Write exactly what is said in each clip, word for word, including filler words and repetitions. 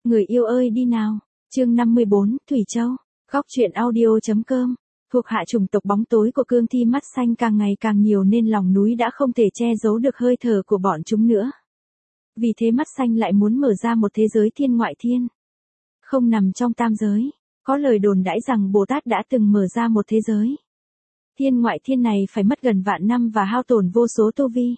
Người yêu ơi đi nào. Chương năm mươi bốn, Thủy Châu. Góc truyện audio.com. Thuộc hạ chủng tộc bóng tối của cương thi mắt xanh càng ngày càng nhiều nên lòng núi đã không thể che giấu được hơi thở của bọn chúng nữa. Vì thế mắt xanh lại muốn mở ra một thế giới thiên ngoại thiên. Không nằm trong tam giới. Có lời đồn đãi rằng Bồ Tát đã từng mở ra một thế giới. Thiên ngoại thiên này phải mất gần vạn năm và hao tổn vô số tu vi.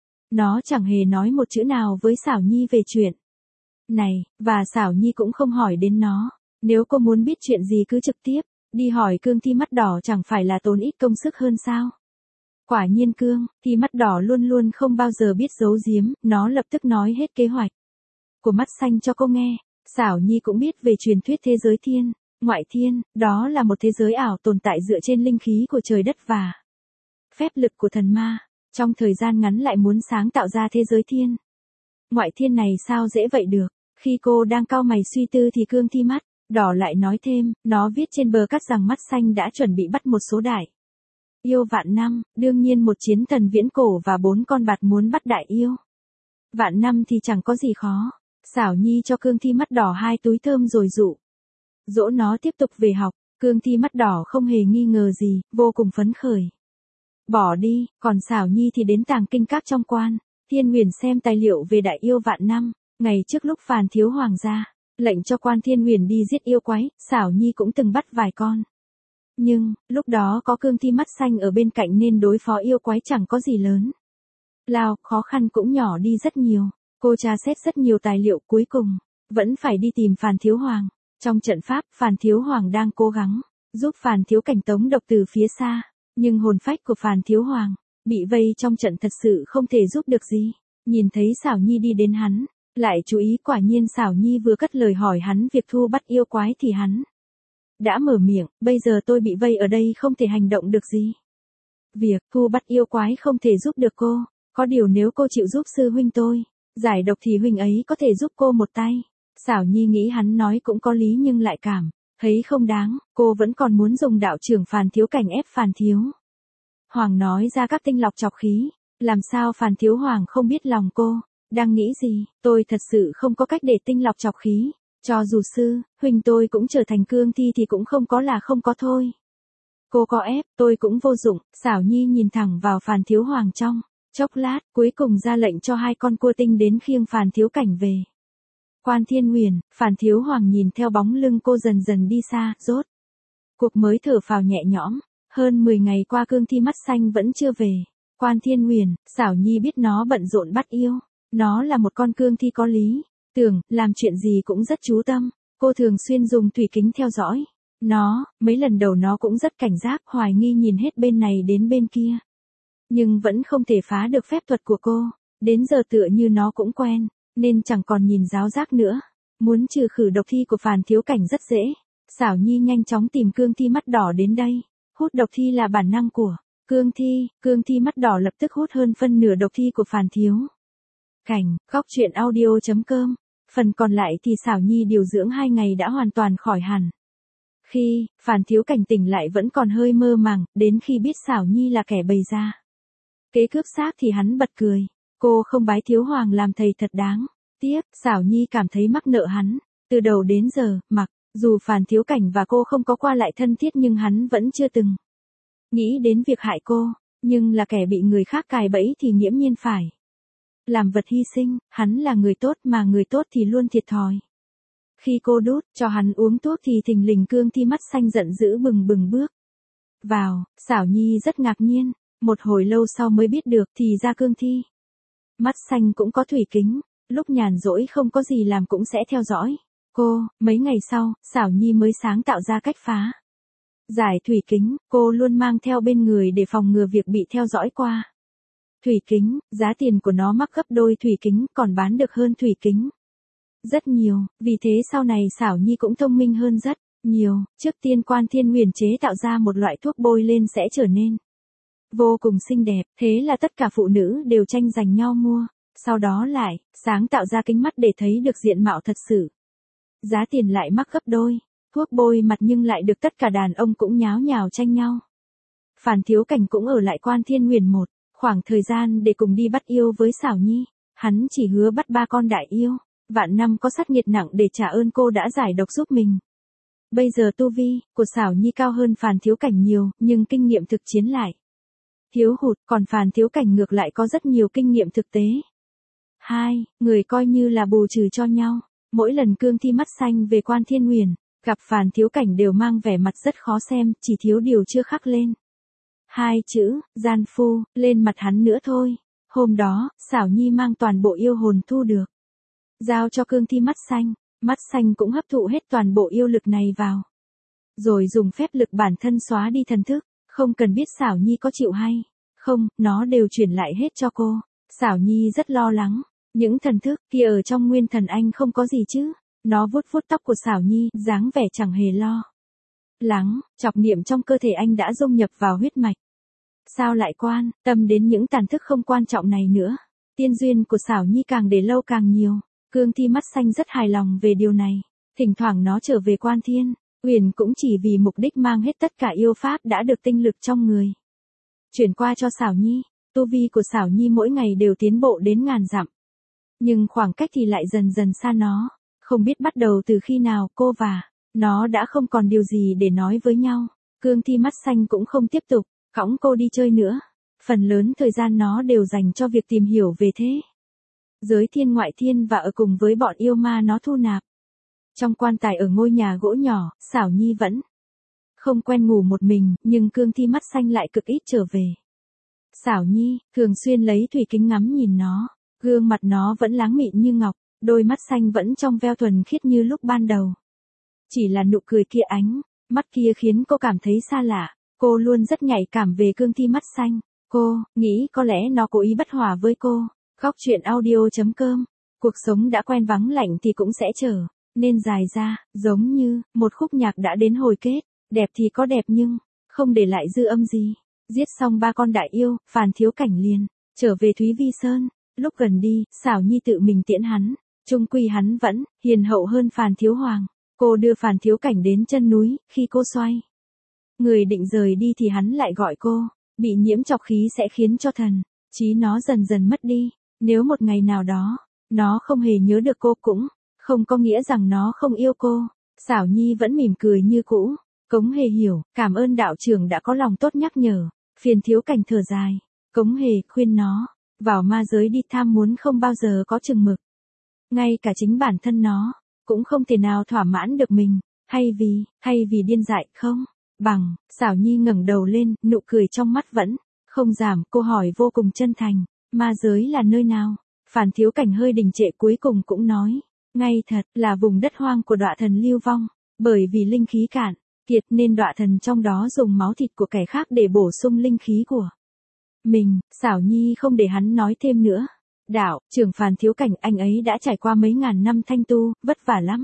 Nó chẳng hề nói một chữ nào với Xảo Nhi về chuyện này, và Xảo Nhi cũng không hỏi đến nó. Nếu cô muốn biết chuyện gì cứ trực tiếp đi hỏi cương thi mắt đỏ, chẳng phải là tốn ít công sức hơn sao? Quả nhiên cương thi mắt đỏ luôn luôn không bao giờ biết giấu giếm, nó lập tức nói hết kế hoạch của mắt xanh cho cô nghe. Xảo Nhi cũng biết về truyền thuyết thế giới thiên ngoại thiên, đó là một thế giới ảo tồn tại dựa trên linh khí của trời đất và phép lực của thần ma. Trong thời gian ngắn lại muốn sáng tạo ra thế giới thiên ngoại thiên này sao dễ vậy được? Khi cô đang cau mày suy tư thì cương thi mắt đỏ lại nói thêm, nó viết trên bờ cắt rằng mắt xanh đã chuẩn bị bắt một số đại yêu vạn năm, đương nhiên một chiến thần viễn cổ và bốn con bạt muốn bắt đại yêu vạn năm thì chẳng có gì khó. Xảo Nhi cho cương thi mắt đỏ hai túi thơm rồi dụ dỗ nó tiếp tục về học. Cương thi mắt đỏ không hề nghi ngờ gì, vô cùng phấn khởi bỏ đi. Còn Xảo Nhi thì đến tàng kinh các trong quan Thiên Huyền xem tài liệu về đại yêu vạn năm. Ngày trước lúc Phàn Thiếu Hoàng ra lệnh cho quan Thiên Huyền đi giết yêu quái, Xảo Nhi cũng từng bắt vài con. Nhưng, lúc đó có cương thi mắt xanh ở bên cạnh nên đối phó yêu quái chẳng có gì lớn lao, khó khăn cũng nhỏ đi rất nhiều. Cô tra xét rất nhiều tài liệu, cuối cùng vẫn phải đi tìm Phàn Thiếu Hoàng. Trong trận pháp, Phàn Thiếu Hoàng đang cố gắng giúp Phàn Thiếu Cảnh tống độc từ phía xa, nhưng hồn phách của Phàn Thiếu Hoàng bị vây trong trận thật sự không thể giúp được gì. Nhìn thấy Xảo Nhi đi đến hắn, lại chú ý, quả nhiên Xảo Nhi vừa cất lời hỏi hắn việc thu bắt yêu quái thì hắn đã mở miệng, bây giờ tôi bị vây ở đây không thể hành động được gì. Việc thu bắt yêu quái không thể giúp được cô, có điều nếu cô chịu giúp sư huynh tôi giải độc thì huynh ấy có thể giúp cô một tay. Xảo Nhi nghĩ hắn nói cũng có lý nhưng lại cảm thấy không đáng, cô vẫn còn muốn dùng đạo trưởng Phàn Thiếu Cảnh ép Phàn Thiếu Hoàng nói ra các tinh lọc chọc khí. Làm sao Phàn Thiếu Hoàng không biết lòng cô đang nghĩ gì? Tôi thật sự không có cách để tinh lọc chọc khí. Cho dù sư huynh tôi cũng trở thành cương thi thì cũng không có là không có thôi. Cô có ép tôi cũng vô dụng. Xảo Nhi nhìn thẳng vào Phàn Thiếu Hoàng trong chốc lát, cuối cùng ra lệnh cho hai con cua tinh đến khiêng Phàn Thiếu Cảnh về quan Thiên Huyền. Phàn Thiếu Hoàng nhìn theo bóng lưng cô dần dần đi xa, rốt cuộc mới thở phào nhẹ nhõm. Hơn mười ngày qua cương thi mắt xanh vẫn chưa về quan Thiên Huyền. Xảo Nhi biết nó bận rộn bắt yêu. Nó là một con cương thi có lý tưởng, làm chuyện gì cũng rất chú tâm. Cô thường xuyên dùng thủy kính theo dõi nó. Mấy lần đầu nó cũng rất cảnh giác, hoài nghi nhìn hết bên này đến bên kia, nhưng vẫn không thể phá được phép thuật của cô. Đến giờ tựa như nó cũng quen, nên chẳng còn nhìn giáo giác nữa. Muốn trừ khử độc thi của Phàn Thiếu Cảnh rất dễ. Xảo Nhi nhanh chóng tìm cương thi mắt đỏ đến đây. Hút độc thi là bản năng của cương thi. Cương thi mắt đỏ lập tức hút hơn phân nửa độc thi của Phàn Thiếu Cảnh. Góc truyện audio.com. Phần còn lại thì Xảo Nhi điều dưỡng hai ngày đã hoàn toàn khỏi hẳn. Khi Phàn Thiếu Cảnh tỉnh lại vẫn còn hơi mơ màng, đến khi biết Xảo Nhi là kẻ bày ra kế cướp xác thì hắn bật cười. Cô không bái Thiếu Hoàng làm thầy thật đáng tiếc. Xảo Nhi cảm thấy mắc nợ hắn từ đầu đến giờ. Mặc dù Phàn Thiếu Cảnh và cô không có qua lại thân thiết nhưng hắn vẫn chưa từng nghĩ đến việc hại cô. Nhưng là kẻ bị người khác cài bẫy thì nghiễm nhiên phải làm vật hy sinh. Hắn là người tốt mà người tốt thì luôn thiệt thòi. Khi cô đút cho hắn uống thuốc thì thình lình cương thi mắt xanh giận dữ bừng bừng bước vào. Xảo Nhi rất ngạc nhiên, một hồi lâu sau mới biết được thì ra cương thi mắt xanh cũng có thủy kính. Lúc nhàn rỗi không có gì làm cũng sẽ theo dõi cô. Mấy ngày sau, Xảo Nhi mới sáng tạo ra cách phá giải thủy kính. Cô luôn mang theo bên người để phòng ngừa việc bị theo dõi qua thủy kính. Giá tiền của nó mắc gấp đôi thủy kính, còn bán được hơn thủy kính rất nhiều. Vì thế sau này Xảo Nhi cũng thông minh hơn rất nhiều. Trước tiên quan Thiên Huyền chế tạo ra một loại thuốc bôi lên sẽ trở nên vô cùng xinh đẹp. Thế là tất cả phụ nữ đều tranh giành nhau mua. Sau đó lại sáng tạo ra kính mắt để thấy được diện mạo thật sự. Giá tiền lại mắc gấp đôi. Thuốc bôi mặt nhưng lại được tất cả đàn ông cũng nháo nhào tranh nhau. Phàn Thiếu Cảnh cũng ở lại quan Thiên Huyền một khoảng thời gian để cùng đi bắt yêu với Xảo Nhi. Hắn chỉ hứa bắt ba con đại yêu. vạn năm có sát nghiệt nặng để trả ơn cô đã giải độc giúp mình. Bây giờ tu vi của Xảo Nhi cao hơn Phàn Thiếu Cảnh nhiều, nhưng kinh nghiệm thực chiến lại thiếu hụt, còn Phàn Thiếu Cảnh ngược lại có rất nhiều kinh nghiệm thực tế. Hai người coi như là bù trừ cho nhau. Mỗi lần Cương Thi Mắt Xanh về Quan Thiên Huyền, gặp Phàn Thiếu Cảnh đều mang vẻ mặt rất khó xem, chỉ thiếu điều chưa khắc lên hai chữ gian phu lên mặt hắn nữa thôi. Hôm đó, Xảo Nhi mang toàn bộ yêu hồn thu được, giao cho Cương Thi Mắt Xanh. Mắt Xanh cũng hấp thụ hết toàn bộ yêu lực này vào, rồi dùng phép lực bản thân xóa đi thần thức, không cần biết Xảo Nhi có chịu hay không, nó đều chuyển lại hết cho cô. Xảo Nhi rất lo lắng, những thần thức kia ở trong Nguyên Thần Anh không có gì chứ. Nó vuốt vuốt tóc của Xảo Nhi, dáng vẻ chẳng hề lo lắng, chọc niệm trong cơ thể anh đã dung nhập vào huyết mạch. Sao lại quan tâm đến những tàn thức không quan trọng này nữa? Tiên duyên của Xảo Nhi càng để lâu càng nhiều. Cương Thi Mắt Xanh rất hài lòng về điều này. Thỉnh thoảng nó trở về Quan Thiên Huyền cũng chỉ vì mục đích mang hết tất cả yêu pháp đã được tinh lực trong người chuyển qua cho Xảo Nhi. Tu vi của Xảo Nhi mỗi ngày đều tiến bộ đến ngàn dặm, nhưng khoảng cách thì lại dần dần xa nó. Không biết bắt đầu từ khi nào cô và nó đã không còn điều gì để nói với nhau. Cương Thi Mắt Xanh cũng không tiếp tục cõng cô đi chơi nữa. Phần lớn thời gian nó đều dành cho việc tìm hiểu về thế giới thiên ngoại thiên và ở cùng với bọn yêu ma nó thu nạp. Trong quan tài ở ngôi nhà gỗ nhỏ, Xảo Nhi vẫn không quen ngủ một mình, nhưng Cương Thi Mắt Xanh lại cực ít trở về. Xảo Nhi thường xuyên lấy thủy kính ngắm nhìn nó, gương mặt nó vẫn láng mịn như ngọc, đôi mắt xanh vẫn trong veo thuần khiết như lúc ban đầu. Chỉ là nụ cười kia, ánh mắt kia khiến cô cảm thấy xa lạ. Cô luôn rất nhạy cảm về Cương Thi Mắt Xanh. Cô nghĩ có lẽ nó cố ý bất hòa với cô. Góc truyện audio chấm com. Cuộc sống đã quen vắng lạnh thì cũng sẽ trở nên dài ra, giống như một khúc nhạc đã đến hồi kết. Đẹp thì có đẹp nhưng không để lại dư âm gì. Giết xong ba con đại yêu, Phàn Thiếu Cảnh liền trở về Thúy Vi Sơn. Lúc gần đi, Xảo Nhi tự mình tiễn hắn. Chung quy hắn vẫn hiền hậu hơn Phàn Thiếu Hoàng. Cô đưa Phàn Thiếu Cảnh đến chân núi. Khi cô xoay người định rời đi thì hắn lại gọi cô. Bị nhiễm trọc khí sẽ khiến cho thần trí nó dần dần mất đi. Nếu một ngày nào đó nó không hề nhớ được cô cũng không có nghĩa rằng nó không yêu cô. Xảo Nhi vẫn mỉm cười như cũ. Cống Hề hiểu, cảm ơn đạo trưởng đã có lòng tốt nhắc nhở. Phiền Thiếu Cảnh thở dài. Cống Hề khuyên nó vào ma giới đi, tham muốn không bao giờ có chừng mực. Ngay cả chính bản thân nó cũng không thể nào thỏa mãn được mình, hay vì, hay vì điên dại không? Bằng, Xảo Nhi ngẩng đầu lên, nụ cười trong mắt vẫn không giảm. Cô hỏi vô cùng chân thành, ma giới là nơi nào? Phàn Thiếu Cảnh hơi đình trệ, cuối cùng cũng nói, ngay thật là vùng đất hoang của Đọa Thần lưu vong, bởi vì linh khí cạn kiệt nên Đọa Thần trong đó dùng máu thịt của kẻ khác để bổ sung linh khí của mình. Xảo Nhi không để hắn nói thêm nữa. Đạo trưởng Phàn Thiếu Cảnh, anh ấy đã trải qua mấy ngàn năm thanh tu, vất vả lắm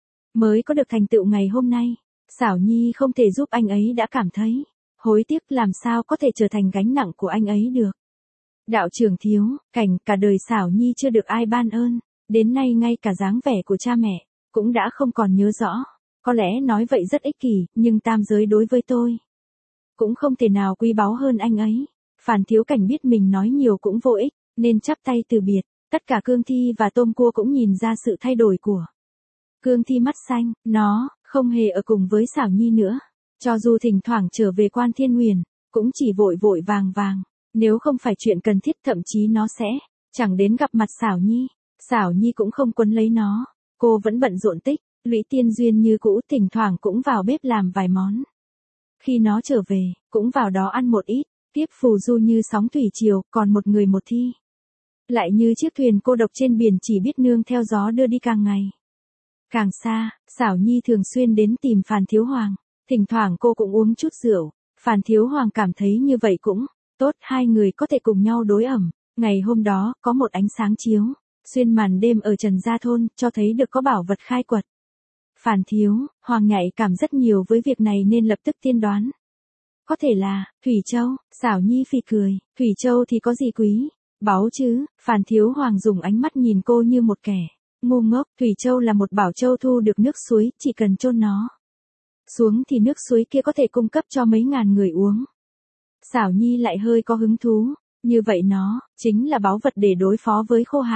mới có được thành tựu ngày hôm nay. Xảo Nhi không thể giúp anh ấy đã cảm thấy hối tiếc, làm sao có thể trở thành gánh nặng của anh ấy được. Đạo trưởng Thiếu Cảnh, cả đời Xảo Nhi chưa được ai ban ơn, đến nay ngay cả dáng vẻ của cha mẹ cũng đã không còn nhớ rõ. Có lẽ nói vậy rất ích kỷ, nhưng tam giới đối với tôi cũng không thể nào quý báu hơn anh ấy. Phàn Thiếu Cảnh biết mình nói nhiều cũng vô ích, nên chắp tay từ biệt. Tất cả Cương Thi và Tôm Cua cũng nhìn ra sự thay đổi của Cương Thi Mắt Xanh. Nó không hề ở cùng với Xảo Nhi nữa. Cho dù thỉnh thoảng trở về Quan Thiên Huyền, cũng chỉ vội vội vàng vàng. Nếu không phải chuyện cần thiết, thậm chí nó sẽ chẳng đến gặp mặt Xảo Nhi. Xảo Nhi cũng không quấn lấy nó. Cô vẫn bận rộn tích lũy tiên duyên như cũ, thỉnh thoảng cũng vào bếp làm vài món. Khi nó trở về, cũng vào đó ăn một ít. Tiếp phù du như sóng thủy triều, còn một người một thi lại như chiếc thuyền cô độc trên biển, chỉ biết nương theo gió đưa đi càng ngày càng xa. Xảo Nhi thường xuyên đến tìm Phàn Thiếu Hoàng, thỉnh thoảng cô cũng uống chút rượu. Phàn Thiếu Hoàng cảm thấy như vậy cũng tốt, hai người có thể cùng nhau đối ẩm. Ngày hôm đó, có một ánh sáng chiếu xuyên màn đêm ở Trần Gia Thôn, cho thấy được có bảo vật khai quật. Phàn Thiếu Hoàng nhạy cảm rất nhiều với việc này nên lập tức tiên đoán có thể là Thủy Châu. Xảo Nhi phì cười, Thủy Châu thì có gì quý báu chứ? Phàn Thiếu Hoàng dùng ánh mắt nhìn cô như một kẻ ngu ngốc. Thủy Châu là một bảo châu thu được nước suối, chỉ cần chôn nó xuống thì nước suối kia có thể cung cấp cho mấy ngàn người uống. Xảo Nhi lại hơi có hứng thú, như vậy nó chính là báu vật để đối phó với khô hạn.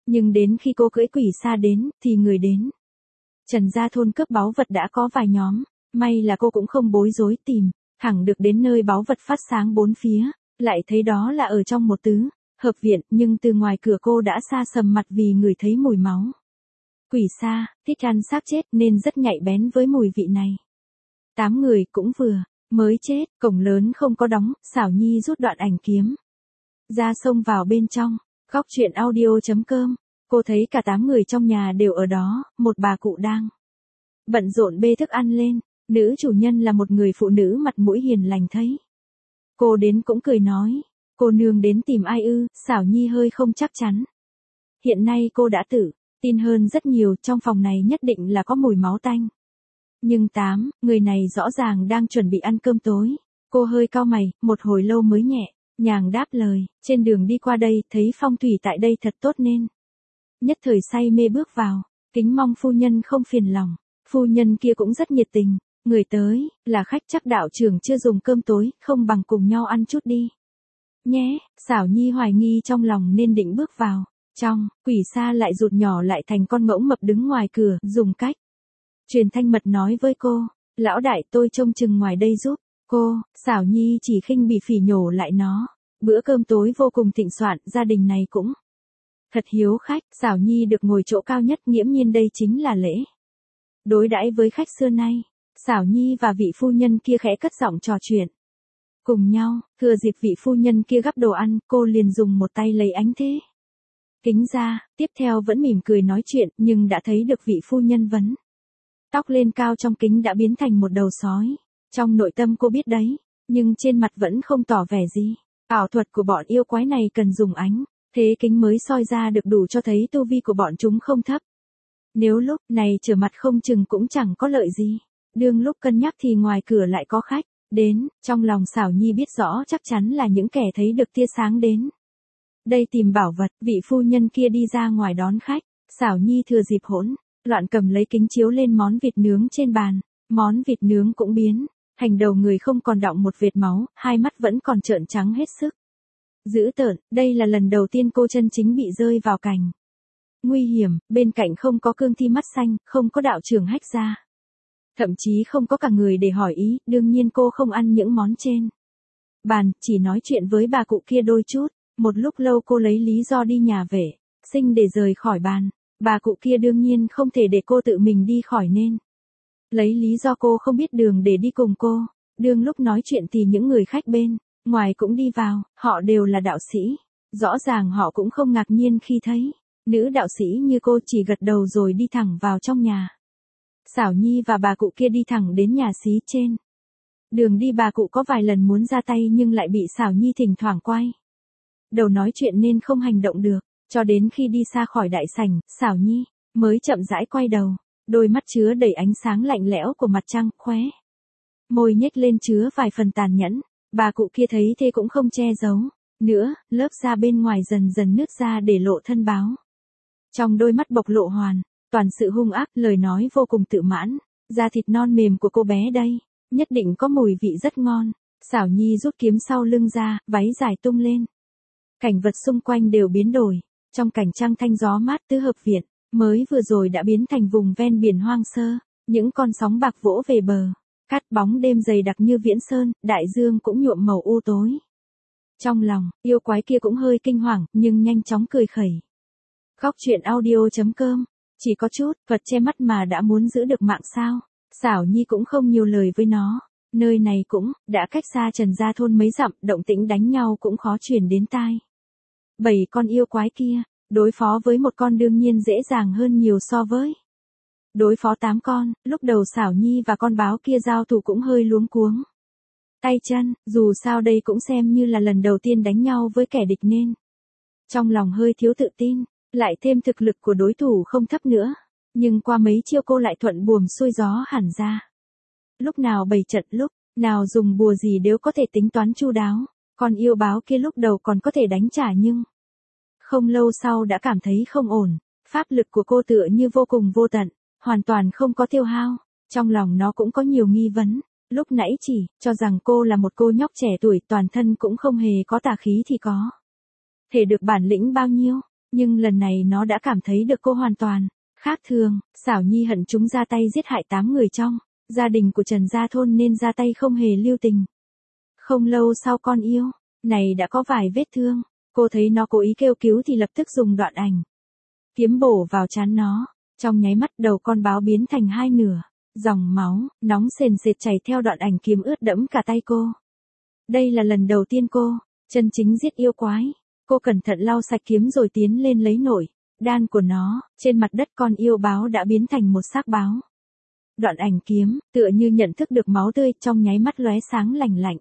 Nhưng đến khi cô cưỡi quỷ xa đến, thì người đến. Trần gia thôn cướp báu vật đã có vài nhóm, may là cô cũng không bối rối tìm, thẳng được đến nơi báu vật phát sáng bốn phía, lại thấy đó là ở trong một tứ hợp viện, nhưng từ ngoài cửa cô đã sa sầm mặt vì ngửi thấy mùi máu. Quỷ xa, thích ăn xác chết nên rất nhạy bén với mùi vị này. Tám người cũng vừa mới chết, cổng lớn không có đóng, Xảo Nhi rút đoạn ảnh kiếm ra xông vào bên trong. Góc truyện audio chấm com, cô thấy cả tám người trong nhà đều ở đó, một bà cụ đang bận rộn bê thức ăn lên, nữ chủ nhân là một người phụ nữ mặt mũi hiền lành thấy cô đến cũng cười nói, cô nương đến tìm ai ư? Xảo Nhi hơi không chắc chắn. Hiện nay cô đã tự tin hơn rất nhiều, trong phòng này nhất định là có mùi máu tanh. Nhưng tám, người này rõ ràng đang chuẩn bị ăn cơm tối. Cô hơi cau mày, một hồi lâu mới nhẹ nhàng đáp lời, trên đường đi qua đây, thấy phong thủy tại đây thật tốt nên nhất thời say mê bước vào, kính mong phu nhân không phiền lòng. Phu nhân kia cũng rất nhiệt tình, người tới là khách, chắc đạo trưởng chưa dùng cơm tối, không bằng cùng nhau ăn chút đi nhé. Xảo Nhi hoài nghi trong lòng nên định bước vào trong, quỷ xa lại rụt nhỏ lại thành con mẫu mập đứng ngoài cửa, dùng cách truyền thanh mật nói với cô, lão đại tôi trông chừng ngoài đây giúp cô. Xảo Nhi chỉ khinh bỉ phỉ nhổ lại nó. Bữa cơm tối vô cùng thịnh soạn, gia đình này cũng thật hiếu khách. Xảo Nhi được ngồi chỗ cao nhất, nghiễm nhiên đây chính là lễ đối đãi với khách xưa nay. Xảo Nhi và vị phu nhân kia khẽ cất giọng trò chuyện cùng nhau, thừa dịp vị phu nhân kia gắp đồ ăn, cô liền dùng một tay lấy ánh thế kính ra, tiếp theo vẫn mỉm cười nói chuyện, nhưng đã thấy được vị phu nhân vấn tóc lên cao trong kính đã biến thành một đầu sói. Trong nội tâm cô biết đấy, nhưng trên mặt vẫn không tỏ vẻ gì. Ảo thuật của bọn yêu quái này cần dùng ánh thế kính mới soi ra được, đủ cho thấy tu vi của bọn chúng không thấp. Nếu lúc này trở mặt không chừng cũng chẳng có lợi gì. Đương lúc cân nhắc thì ngoài cửa lại có khách đến, trong lòng Xảo Nhi biết rõ chắc chắn là những kẻ thấy được tia sáng đến đây tìm bảo vật. Vị phu nhân kia đi ra ngoài đón khách, Xảo Nhi thừa dịp hỗn loạn cầm lấy kính chiếu lên món vịt nướng trên bàn, món vịt nướng cũng biến thành đầu người không còn đọng một vệt máu, hai mắt vẫn còn trợn trắng hết sức dữ tợn. Đây là lần đầu tiên cô chân chính bị rơi vào cảnh nguy hiểm, bên cạnh không có cương thi mắt xanh, không có đạo trưởng hách ra, thậm chí không có cả người để hỏi ý. Đương nhiên cô không ăn những món trên bàn, chỉ nói chuyện với bà cụ kia đôi chút. Một lúc lâu cô lấy lý do đi nhà vệ sinh để rời khỏi bàn. Bà cụ kia đương nhiên không thể để cô tự mình đi khỏi nên lấy lý do cô không biết đường để đi cùng cô. Đương lúc nói chuyện thì những người khách bên ngoài cũng đi vào, họ đều là đạo sĩ. Rõ ràng họ cũng không ngạc nhiên khi thấy nữ đạo sĩ như cô, chỉ gật đầu rồi đi thẳng vào trong nhà. Xảo Nhi và bà cụ kia đi thẳng đến nhà xí. Trên đường đi bà cụ có vài lần muốn ra tay nhưng lại bị Xảo Nhi thỉnh thoảng quay đầu nói chuyện nên không hành động được. Cho đến khi đi xa khỏi đại sảnh, Xảo Nhi mới chậm rãi quay đầu, đôi mắt chứa đầy ánh sáng lạnh lẽo của mặt trăng, khóe môi nhếch lên chứa vài phần tàn nhẫn. Bà cụ kia thấy thế cũng không che giấu nữa, lớp da bên ngoài dần dần nứt ra để lộ thân báo. Trong đôi mắt bộc lộ hoàn toàn sự hung ác, lời nói vô cùng tự mãn. Da thịt non mềm của cô bé đây, nhất định có mùi vị rất ngon. Xảo Nhi rút kiếm sau lưng ra, váy dài tung lên. Cảnh vật xung quanh đều biến đổi. Trong cảnh trăng thanh gió mát, tứ hợp viện mới vừa rồi đã biến thành vùng ven biển hoang sơ. Những con sóng bạc vỗ về bờ, cát bóng đêm dày đặc như viễn sơn, đại dương cũng nhuộm màu u tối. Trong lòng, yêu quái kia cũng hơi kinh hoàng, nhưng nhanh chóng cười khẩy. Góc truyện audio chấm com, chỉ có chút vật che mắt mà đã muốn giữ được mạng sao? Xảo Nhi cũng không nhiều lời với nó. Nơi này cũng đã cách xa Trần gia thôn mấy dặm, động tĩnh đánh nhau cũng khó truyền đến tai. Bảy con yêu quái kia, đối phó với một con đương nhiên dễ dàng hơn nhiều so với đối phó tám con. Lúc đầu Xảo Nhi và con báo kia giao thủ cũng hơi luống cuống tay chân, dù sao đây cũng xem như là lần đầu tiên đánh nhau với kẻ địch nên trong lòng hơi thiếu tự tin, lại thêm thực lực của đối thủ không thấp nữa. Nhưng qua mấy chiêu cô lại thuận buồm xuôi gió hẳn ra. Lúc nào bày trận, lúc nào dùng bùa gì đều có thể tính toán chu đáo. Con yêu báo kia lúc đầu còn có thể đánh trả nhưng không lâu sau đã cảm thấy không ổn. Pháp lực của cô tựa như vô cùng vô tận, hoàn toàn không có tiêu hao. Trong lòng nó cũng có nhiều nghi vấn. Lúc nãy chỉ cho rằng cô là một cô nhóc trẻ tuổi, toàn thân cũng không hề có tà khí thì có thể được bản lĩnh bao nhiêu. Nhưng lần này nó đã cảm thấy được cô hoàn toàn khác thường. Xảo Nhi hận chúng ra tay giết hại tám người trong gia đình của Trần Gia Thôn nên ra tay không hề lưu tình. Không lâu sau con yêu này đã có vài vết thương, cô thấy nó cố ý kêu cứu thì lập tức dùng đoạn ảnh kiếm bổ vào trán nó. Trong nháy mắt đầu con báo biến thành hai nửa, dòng máu nóng sền sệt chảy theo đoạn ảnh kiếm ướt đẫm cả tay cô. Đây là lần đầu tiên cô chân chính giết yêu quái. Cô cẩn thận lau sạch kiếm rồi tiến lên lấy nổi đan của nó. Trên mặt đất con yêu báo đã biến thành một xác báo. Đoạn ảnh kiếm tựa như nhận thức được máu tươi, trong nháy mắt lóe sáng lành lạnh.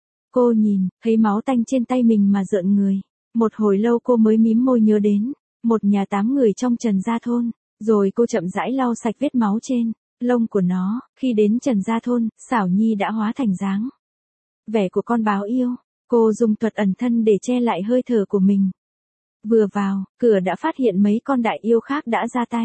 Cô nhìn thấy máu tanh trên tay mình mà rợn người. Một hồi lâu cô mới mím môi nhớ đến một nhà tám người trong Trần Gia Thôn. Rồi cô chậm rãi lau sạch vết máu trên lông của nó. Khi đến Trần Gia Thôn, Xảo Nhi đã hóa thành dáng vẻ của con báo yêu. Cô dùng thuật ẩn thân để che lại hơi thở của mình. Vừa vào cửa đã phát hiện mấy con đại yêu khác đã ra tay.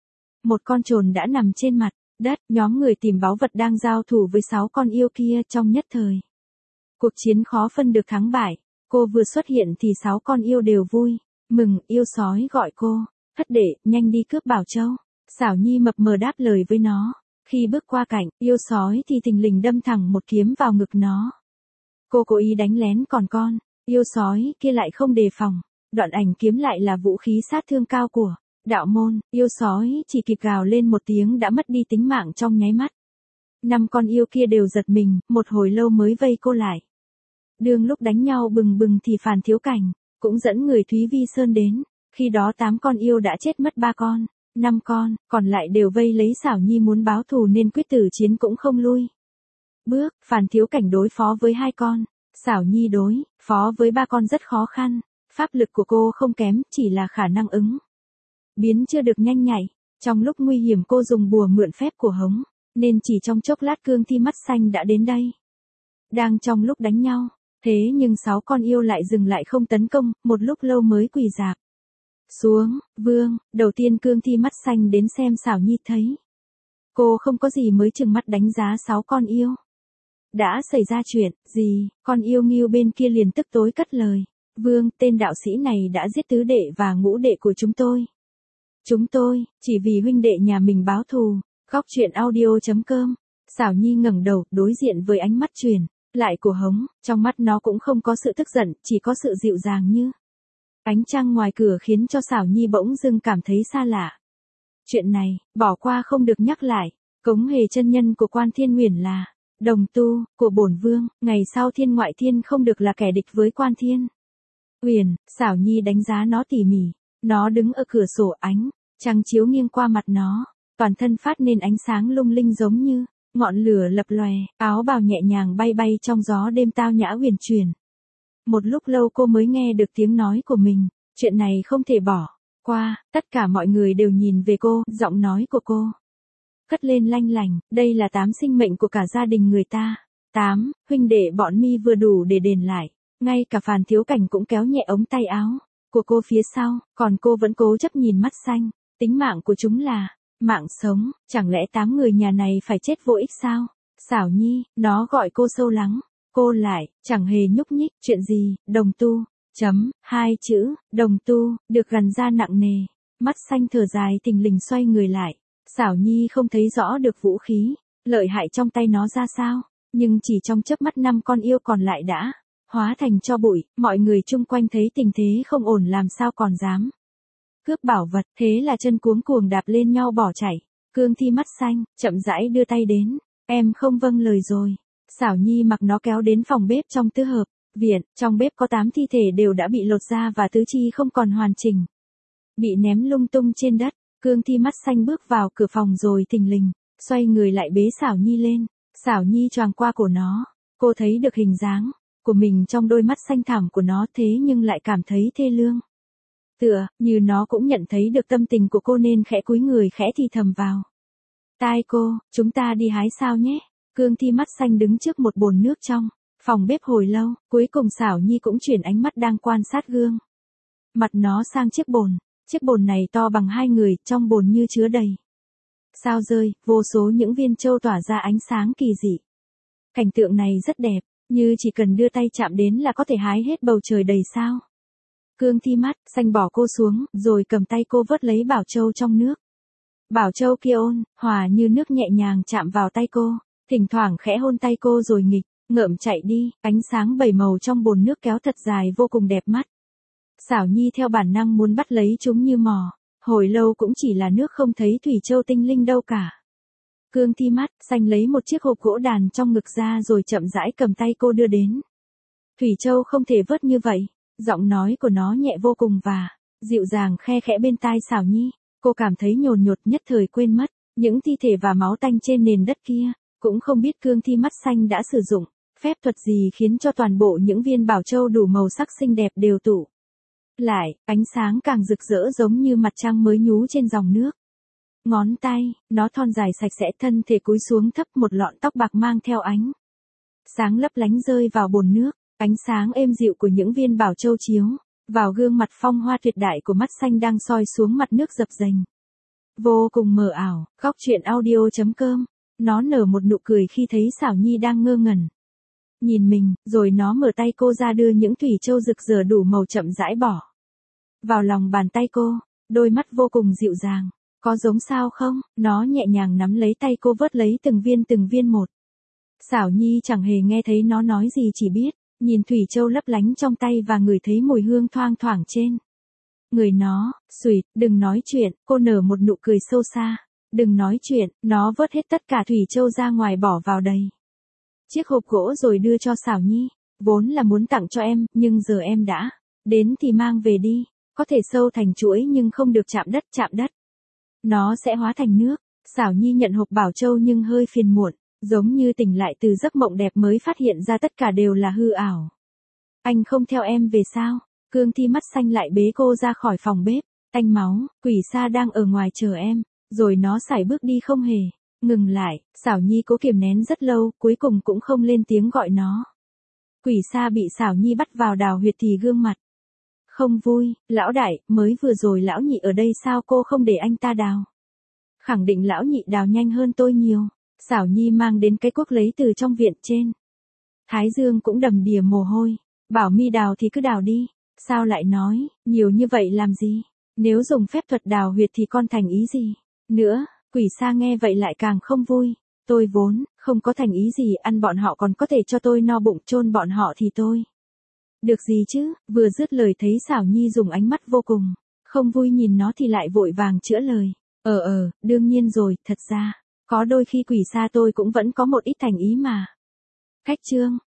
Một con trồn đã nằm trên mặt đất. Nhóm người tìm báu vật đang giao thủ với sáu con yêu kia trong nhất thời. Cuộc chiến khó phân được thắng bại. Cô vừa xuất hiện thì sáu con yêu đều vui mừng. Yêu sói gọi cô: Thất đệ, nhanh đi cướp bảo châu. Xảo Nhi mập mờ đáp lời với nó. Khi bước qua cạnh yêu sói thì thình lình đâm thẳng một kiếm vào ngực nó. Cô cố ý đánh lén, còn con yêu sói kia lại không đề phòng. Đoạn ảnh kiếm lại là vũ khí sát thương cao của đạo môn. Yêu sói chỉ kịp gào lên một tiếng đã mất đi tính mạng trong nháy mắt. Năm con yêu kia đều giật mình, một hồi lâu mới vây cô lại. Đương lúc đánh nhau bừng bừng thì Phàn Thiếu Cảnh cũng dẫn người Thúy Vi Sơn đến. Khi đó tám con yêu đã chết mất ba con, năm con còn lại đều vây lấy Xảo Nhi muốn báo thù nên quyết tử chiến cũng không lui bước. Phàn Thiếu Cảnh đối phó với hai con, Xảo Nhi đối phó với ba con rất khó khăn. Pháp lực của cô không kém, chỉ là khả năng ứng biến chưa được nhanh nhạy. Trong lúc nguy hiểm cô dùng bùa mượn phép của hống, nên chỉ trong chốc lát Cương Thi Mắt Xanh đã đến đây. Đang trong lúc đánh nhau, thế nhưng sáu con yêu lại dừng lại không tấn công, một lúc lâu mới quỳ rạp xuống. Vương, đầu tiên Cương Thi Mắt Xanh đến xem Xảo Nhi thấy cô không có gì mới trừng mắt đánh giá sáu con yêu. Đã xảy ra chuyện gì? Con yêu Ngưu bên kia liền tức tối cất lời: Vương, tên đạo sĩ này đã giết tứ đệ và ngũ đệ của chúng tôi. Chúng tôi chỉ vì huynh đệ nhà mình báo thù. Góc truyện audio chấm com. Xảo Nhi ngẩng đầu, đối diện với ánh mắt truyền lại của hống. Trong mắt nó cũng không có sự tức giận, chỉ có sự dịu dàng như ánh trăng ngoài cửa, khiến cho Xảo Nhi bỗng dưng cảm thấy xa lạ. Chuyện này bỏ qua không được nhắc lại. Cống Hề chân nhân của Quan Thiên Uyển là đồng tu của bổn vương. Ngày sau thiên ngoại thiên không được là kẻ địch với Quan Thiên Uyển. Xảo Nhi đánh giá nó tỉ mỉ. Nó đứng ở cửa sổ, ánh trăng chiếu nghiêng qua mặt nó, toàn thân phát nên ánh sáng lung linh giống như ngọn lửa lập lòe. Áo bào nhẹ nhàng bay bay trong gió đêm tao nhã huyền chuyển. Một lúc lâu cô mới nghe được tiếng nói của mình. Chuyện này không thể bỏ qua. Tất cả mọi người đều nhìn về cô. Giọng nói của cô cất lên lanh lành: Đây là tám sinh mệnh của cả gia đình người ta. Tám huynh đệ bọn mi vừa đủ để đền lại. Ngay cả Phàn Thiếu Cảnh cũng kéo nhẹ ống tay áo của cô phía sau. Còn cô vẫn cố chấp nhìn Mắt Xanh. Tính mạng của chúng là mạng sống. Chẳng lẽ tám người nhà này phải chết vô ích sao? Xảo Nhi, nó gọi cô sâu lắng. Cô lại chẳng hề nhúc nhích. Chuyện gì? Đồng tu. Chấm. Hai chữ đồng tu được gằn ra nặng nề. Mắt Xanh thở dài thình lình xoay người lại. Xảo Nhi không thấy rõ được vũ khí lợi hại trong tay nó ra sao, nhưng chỉ trong chớp mắt năm con yêu còn lại đã hóa thành tro bụi. Mọi người chung quanh thấy tình thế không ổn làm sao còn dám cướp bảo vật, thế là chân cuống cuồng đạp lên nhau bỏ chạy. Cương Thi Mắt Xanh chậm rãi đưa tay đến. Em không vâng lời rồi. Xảo Nhi mặc nó kéo đến phòng bếp trong tứ hợp viện. Trong bếp có tám thi thể đều đã bị lột ra và tứ chi không còn hoàn chỉnh, bị ném lung tung trên đất. Cương Thi Mắt Xanh bước vào cửa phòng rồi thình lình xoay người lại bế Xảo Nhi lên. Xảo Nhi choàng qua cổ nó. Cô thấy được hình dáng của mình trong đôi mắt xanh thẳm của nó, thế nhưng lại cảm thấy thê lương. Tựa như nó cũng nhận thấy được tâm tình của cô nên khẽ cúi người khẽ thì thầm vào tai cô: Chúng ta đi hái sao nhé. Cương Thi Mắt Xanh đứng trước một bồn nước trong phòng bếp hồi lâu. Cuối cùng Xảo Nhi cũng chuyển ánh mắt đang quan sát gương mặt nó sang chiếc bồn. Chiếc bồn này to bằng hai người, trong bồn như chứa đầy sao rơi, vô số những viên châu tỏa ra ánh sáng kỳ dị. Cảnh tượng này rất đẹp, như chỉ cần đưa tay chạm đến là có thể hái hết bầu trời đầy sao. Cương Thi mắt xanh bỏ cô xuống, rồi cầm tay cô vớt lấy Bảo Châu trong nước. Bảo Châu kia ôn, hòa như nước nhẹ nhàng chạm vào tay cô, thỉnh thoảng khẽ hôn tay cô rồi nghịch, ngợm chạy đi, ánh sáng bảy màu trong bồn nước kéo thật dài vô cùng đẹp mắt. Xảo Nhi theo bản năng muốn bắt lấy chúng như mò, hồi lâu cũng chỉ là nước không thấy Thủy Châu tinh linh đâu cả. Cương Thi mắt xanh lấy một chiếc hộp gỗ đàn trong ngực ra rồi chậm rãi cầm tay cô đưa đến. Thủy Châu không thể vớt như vậy, giọng nói của nó nhẹ vô cùng và dịu dàng khe khẽ bên tai Xảo Nhi, cô cảm thấy nhồn nhột nhất thời quên mất những thi thể và máu tanh trên nền đất kia, cũng không biết Cương Thi mắt xanh đã sử dụng phép thuật gì khiến cho toàn bộ những viên bảo châu đủ màu sắc xinh đẹp đều tụ lại, ánh sáng càng rực rỡ giống như mặt trăng mới nhú trên dòng nước. Ngón tay, nó thon dài sạch sẽ, thân thể cúi xuống thấp, một lọn tóc bạc mang theo ánh sáng lấp lánh rơi vào bồn nước, ánh sáng êm dịu của những viên bảo châu chiếu vào gương mặt phong hoa tuyệt đại của mắt xanh đang soi xuống mặt nước dập dềnh. Vô cùng mờ ảo. Góc truyện audio chấm com. Nó nở một nụ cười khi thấy Xảo Nhi đang ngơ ngẩn nhìn mình, rồi nó mở tay cô ra đưa những thủy châu rực rỡ đủ màu chậm rãi bỏ vào lòng bàn tay cô, đôi mắt vô cùng dịu dàng. Có giống sao không? Nó nhẹ nhàng nắm lấy tay cô vớt lấy từng viên từng viên một. Xảo Nhi chẳng hề nghe thấy nó nói gì, chỉ biết nhìn thủy châu lấp lánh trong tay và ngửi thấy mùi hương thoang thoảng trên người nó. Xùyt, đừng nói chuyện, cô nở một nụ cười sâu xa. Đừng nói chuyện, nó vớt hết tất cả thủy châu ra ngoài bỏ vào đầy chiếc hộp gỗ rồi đưa cho Xảo Nhi. Vốn là muốn tặng cho em, nhưng giờ em đã đến thì mang về đi. Có thể sâu thành chuỗi nhưng không được chạm đất, chạm đất nó sẽ hóa thành nước. Xảo Nhi nhận hộp bảo châu nhưng hơi phiền muộn, giống như tỉnh lại từ giấc mộng đẹp mới phát hiện ra tất cả đều là hư ảo. Anh không theo em về sao? Cương Thi mắt xanh lại bế cô ra khỏi phòng bếp. Tanh máu, Quỷ Sa đang ở ngoài chờ em. Rồi nó sải bước đi không hề ngừng lại. Xảo Nhi cố kiềm nén rất lâu, cuối cùng cũng không lên tiếng gọi nó. Quỷ Sa bị Xảo Nhi bắt vào đào huyệt thì gương mặt không vui. Lão đại, mới vừa rồi lão nhị ở đây sao cô không để anh ta đào? Khẳng định lão nhị đào nhanh hơn tôi nhiều. Xảo Nhi mang đến cái cuốc lấy từ trong viện trên. Thái Dương cũng đầm đìa mồ hôi. Bảo mi đào thì cứ đào đi. Sao lại nói, nhiều như vậy làm gì? Nếu dùng phép thuật đào huyệt thì con thành ý gì? Nữa, Quỷ Sa nghe vậy lại càng không vui. Tôi vốn không có thành ý gì, ăn bọn họ còn có thể cho tôi no bụng, chôn bọn họ thì tôi được gì chứ? Vừa dứt lời thấy Xảo Nhi dùng ánh mắt vô cùng không vui nhìn nó thì lại vội vàng chữa lời. Ờ ờ, đương nhiên rồi, thật ra có đôi khi Quỷ Sa tôi cũng vẫn có một ít thành ý mà. Khách trương.